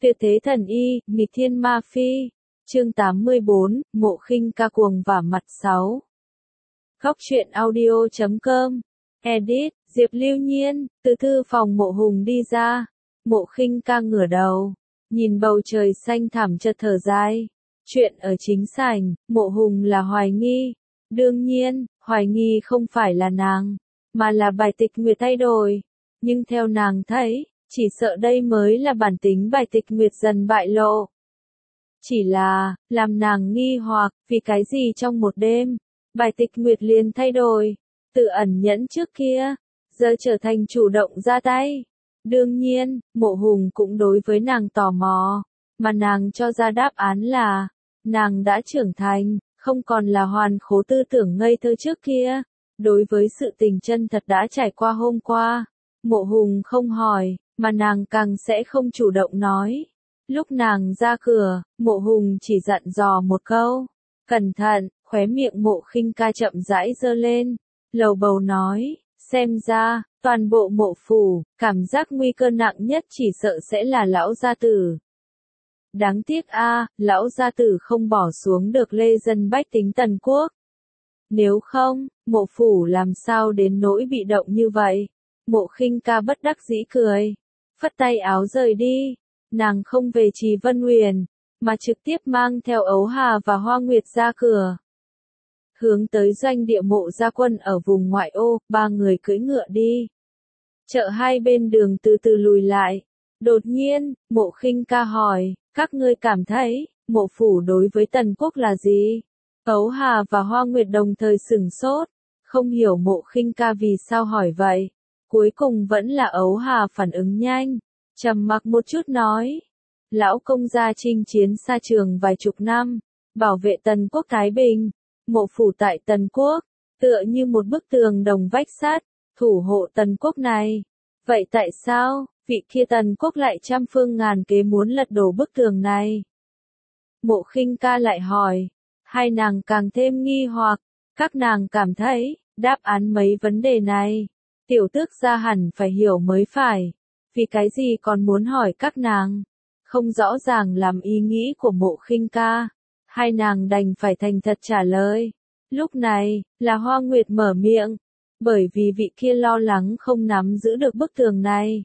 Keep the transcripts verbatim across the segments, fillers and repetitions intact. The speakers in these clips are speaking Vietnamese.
Tuyệt thế thần y, nghịch thiên ma phi. Chương tám mươi bốn, Mộ Khinh Ca cuồng vả mặt sáu. Góc truyện audio chấm com. Edit, Diệp Lưu Nhiên, từ thư phòng Mộ Hùng đi ra. Mộ Khinh Ca ngửa đầu, nhìn bầu trời xanh thẳm chợt thở dài. Chuyện ở chính sảnh, Mộ Hùng là hoài nghi. Đương nhiên, hoài nghi không phải là nàng, mà là bài tịch nguyệt thay đổi. Nhưng theo nàng thấy, chỉ sợ đây mới là bản tính bài tịch nguyệt dần bại lộ. Chỉ là, làm nàng nghi hoặc, vì cái gì trong một đêm, bài tịch nguyệt liền thay đổi, tự ẩn nhẫn trước kia, giờ trở thành chủ động ra tay. Đương nhiên, Mộ Hùng cũng đối với nàng tò mò, mà nàng cho ra đáp án là, nàng đã trưởng thành, không còn là hoàn khố tư tưởng ngây thơ trước kia. Đối với sự tình chân thật đã trải qua hôm qua, Mộ Hùng không hỏi, mà nàng càng sẽ không chủ động nói. Lúc nàng ra cửa, Mộ Hùng chỉ dặn dò một câu, cẩn thận, khóe miệng Mộ Khinh Ca chậm rãi giơ lên, lầu bầu nói, xem ra, toàn bộ Mộ phủ, cảm giác nguy cơ nặng nhất chỉ sợ sẽ là lão gia tử. Đáng tiếc a, lão gia tử không bỏ xuống được lê dân bách tính Tần Quốc. Nếu không, Mộ phủ làm sao đến nỗi bị động như vậy? Mộ Khinh Ca bất đắc dĩ cười, phất tay áo rời đi. Nàng không về Trì Vân Huyền, mà trực tiếp mang theo Ấu Hà và Hoa Nguyệt ra cửa. Hướng tới doanh địa Mộ gia quân ở vùng ngoại ô, ba người cưỡi ngựa đi. Chợ hai bên đường từ từ lùi lại. Đột nhiên, Mộ Khinh Ca hỏi, các ngươi cảm thấy, Mộ phủ đối với Tần Quốc là gì? Ấu Hà và Hoa Nguyệt đồng thời sửng sốt, không hiểu Mộ Khinh Ca vì sao hỏi vậy. Cuối cùng vẫn là Ấu Hà phản ứng nhanh, trầm mặc một chút nói. Lão công gia chinh chiến xa trường vài chục năm, bảo vệ Tần Quốc thái bình. Mộ phủ tại Tần Quốc, tựa như một bức tường đồng vách sắt, thủ hộ Tần Quốc này. Vậy tại sao, vị kia Tần Quốc lại trăm phương ngàn kế muốn lật đổ bức tường này? Mộ Khinh Ca lại hỏi, hai nàng càng thêm nghi hoặc, các nàng cảm thấy, đáp án mấy vấn đề này, tiểu tước gia hẳn phải hiểu mới phải, vì cái gì còn muốn hỏi các nàng? Không rõ ràng làm ý nghĩ của Mộ Khinh Ca, hai nàng đành phải thành thật trả lời. Lúc này, là Hoa Nguyệt mở miệng, bởi vì vị kia lo lắng không nắm giữ được bức tường này.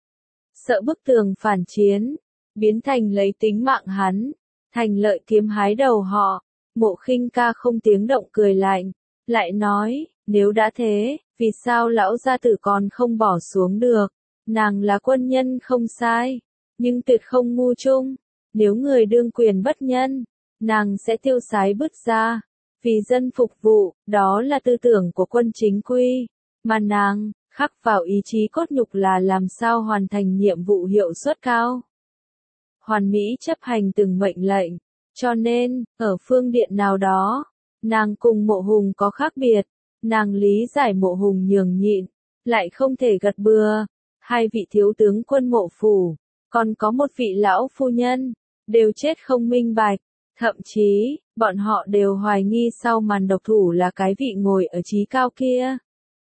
Sợ bức tường phản chiến, biến thành lấy tính mạng hắn, thành lợi kiếm hái đầu họ. Mộ Khinh Ca không tiếng động cười lạnh, lại nói, nếu đã thế, vì sao lão gia tử còn không bỏ xuống được? Nàng là quân nhân không sai, nhưng tuyệt không ngu chung. Nếu người đương quyền bất nhân, nàng sẽ tiêu sái bứt ra, vì dân phục vụ, đó là tư tưởng của quân chính quy. Mà nàng, khắc vào ý chí cốt nhục là làm sao hoàn thành nhiệm vụ hiệu suất cao. Hoàn mỹ chấp hành từng mệnh lệnh, cho nên, ở phương diện nào đó, nàng cùng Mộ Hùng có khác biệt. Nàng lý giải Mộ Hùng nhường nhịn, lại không thể gật bừa. Hai vị thiếu tướng quân Mộ phủ, còn có một vị lão phu nhân, đều chết không minh bạch. Thậm chí, bọn họ đều hoài nghi sau màn độc thủ là cái vị ngồi ở trí cao kia.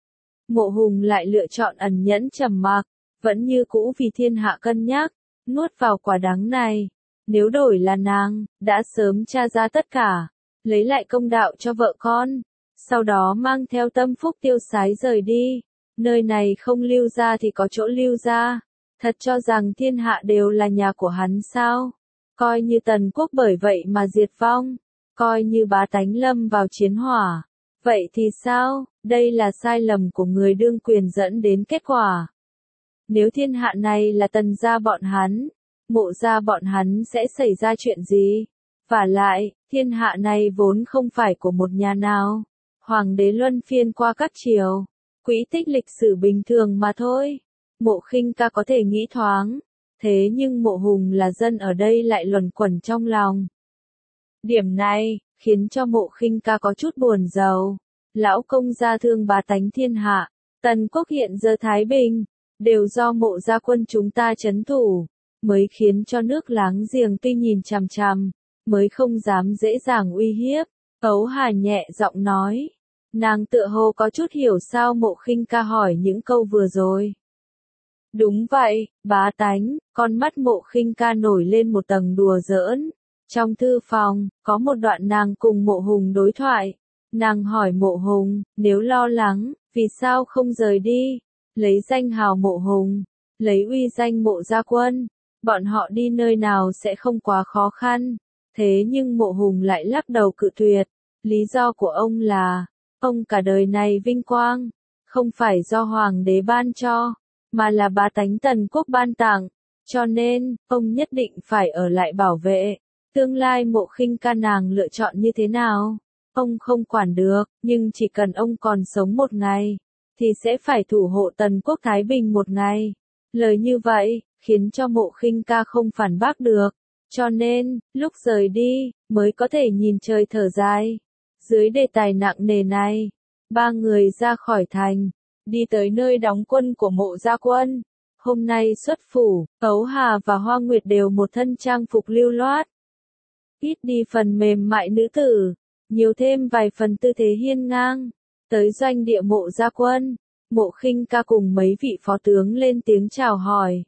Mộ Hùng lại lựa chọn ẩn nhẫn trầm mặc, vẫn như cũ vì thiên hạ cân nhắc, nuốt vào quả đắng này. Nếu đổi là nàng, đã sớm tra ra tất cả, lấy lại công đạo cho vợ con, sau đó mang theo tâm phúc tiêu sái rời đi. Nơi này không lưu ra thì có chỗ lưu ra, thật cho rằng thiên hạ đều là nhà của hắn sao? Coi như Tần Quốc bởi vậy mà diệt vong, coi như bá tánh lâm vào chiến hỏa. Vậy thì sao? Đây là sai lầm của người đương quyền dẫn đến kết quả. Nếu thiên hạ này là Tần gia bọn hắn, Mộ gia bọn hắn sẽ xảy ra chuyện gì? Vả lại, thiên hạ này vốn không phải của một nhà nào. Hoàng đế luân phiên qua các triều, quỹ tích lịch sử bình thường mà thôi. Mộ Khinh Ca có thể nghĩ thoáng, thế nhưng Mộ Hùng là dân ở đây lại luẩn quẩn trong lòng. Điểm này, khiến cho Mộ Khinh Ca có chút buồn rầu. Lão công gia thương bá tánh thiên hạ, Tần Quốc hiện giờ thái bình, đều do Mộ gia quân chúng ta trấn thủ, mới khiến cho nước láng giềng tuy nhìn chằm chằm, mới không dám dễ dàng uy hiếp. Ấu Hà nhẹ giọng nói, nàng tựa hồ có chút hiểu sao Mộ Khinh Ca hỏi những câu vừa rồi. Đúng vậy, bá tánh, con mắt Mộ Khinh Ca nổi lên một tầng đùa giỡn. Trong thư phòng, có một đoạn nàng cùng Mộ Hùng đối thoại. Nàng hỏi Mộ Hùng, nếu lo lắng, vì sao không rời đi? Lấy danh hào Mộ Hùng, lấy uy danh Mộ Gia Quân, bọn họ đi nơi nào sẽ không quá khó khăn. Thế nhưng Mộ Hùng lại lắc đầu cự tuyệt. Lý do của ông là, ông cả đời này vinh quang, không phải do hoàng đế ban cho, mà là bá tánh Tần quốc ban tặng, cho nên, ông nhất định phải ở lại bảo vệ. Tương lai Mộ Khinh Ca nàng lựa chọn như thế nào, ông không quản được, nhưng chỉ cần ông còn sống một ngày, thì sẽ phải thủ hộ Tần quốc thái bình một ngày. Lời như vậy, khiến cho Mộ Khinh Ca không phản bác được, cho nên, lúc rời đi, mới có thể nhìn trời thở dài. Dưới đề tài nặng nề này, ba người ra khỏi thành, đi tới nơi đóng quân của Mộ Gia Quân. Hôm nay xuất phủ, Tấu Hà và Hoa Nguyệt đều một thân trang phục lưu loát. Ít đi phần mềm mại nữ tử, nhiều thêm vài phần tư thế hiên ngang. Tới doanh địa Mộ Gia Quân, Mộ Khinh Ca cùng mấy vị phó tướng lên tiếng chào hỏi.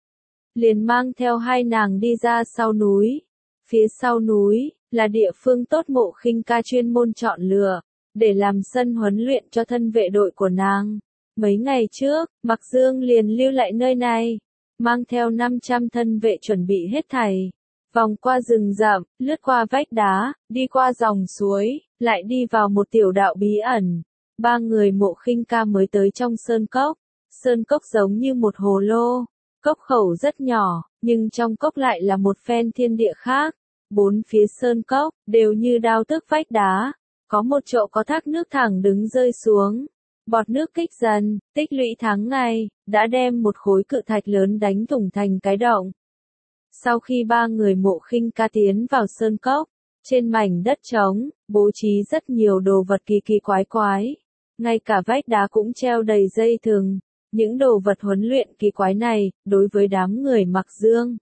Liền mang theo hai nàng đi ra sau núi. Phía sau núi, là địa phương tốt Mộ Khinh Ca chuyên môn chọn lựa, để làm sân huấn luyện cho thân vệ đội của nàng. Mấy ngày trước, Mặc Dương liền lưu lại nơi này, mang theo năm trăm thân vệ chuẩn bị hết thảy. Vòng qua rừng rậm, lướt qua vách đá, đi qua dòng suối, lại đi vào một tiểu đạo bí ẩn. Ba người Mộ Khinh Ca mới tới trong sơn cốc. Sơn cốc giống như một hồ lô, cốc khẩu rất nhỏ, nhưng trong cốc lại là một phen thiên địa khác. Bốn phía sơn cốc, đều như đao tước vách đá. Có một chỗ có thác nước thẳng đứng rơi xuống. Bọt nước kích dần, tích lũy tháng ngày, đã đem một khối cự thạch lớn đánh thủng thành cái động. Sau khi ba người Mộ Khinh Ca tiến vào sơn cốc, trên mảnh đất trống, bố trí rất nhiều đồ vật kỳ kỳ quái quái. Ngay cả vách đá cũng treo đầy dây thừng. Những đồ vật huấn luyện kỳ quái này, đối với đám người Mặc Dương,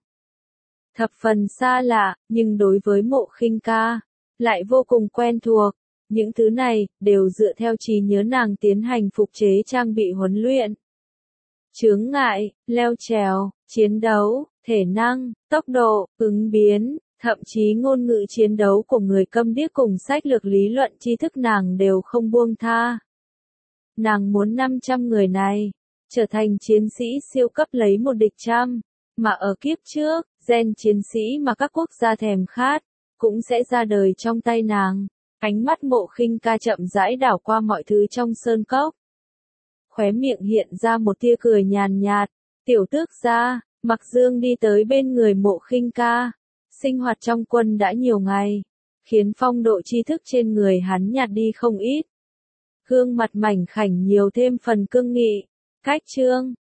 thập phần xa lạ, nhưng đối với Mộ Khinh Ca, lại vô cùng quen thuộc. Những thứ này, đều dựa theo trí nhớ nàng tiến hành phục chế trang bị huấn luyện. Chướng ngại, leo trèo, chiến đấu, thể năng, tốc độ, ứng biến, thậm chí ngôn ngữ chiến đấu của người câm điếc cùng sách lược lý luận tri thức nàng đều không buông tha. Nàng muốn năm trăm người này, trở thành chiến sĩ siêu cấp lấy một địch trăm, mà ở kiếp trước, gen chiến sĩ mà các quốc gia thèm khát, cũng sẽ ra đời trong tay nàng. Ánh mắt Mộ Khinh Ca chậm rãi đảo qua mọi thứ trong sơn cốc. Khóe miệng hiện ra một tia cười nhàn nhạt. Tiểu tước gia, Mặc Dương đi tới bên người Mộ Khinh Ca. Sinh hoạt trong quân đã nhiều ngày, khiến phong độ tri thức trên người hắn nhạt đi không ít. Gương mặt mảnh khảnh nhiều thêm phần cương nghị. Cách trương,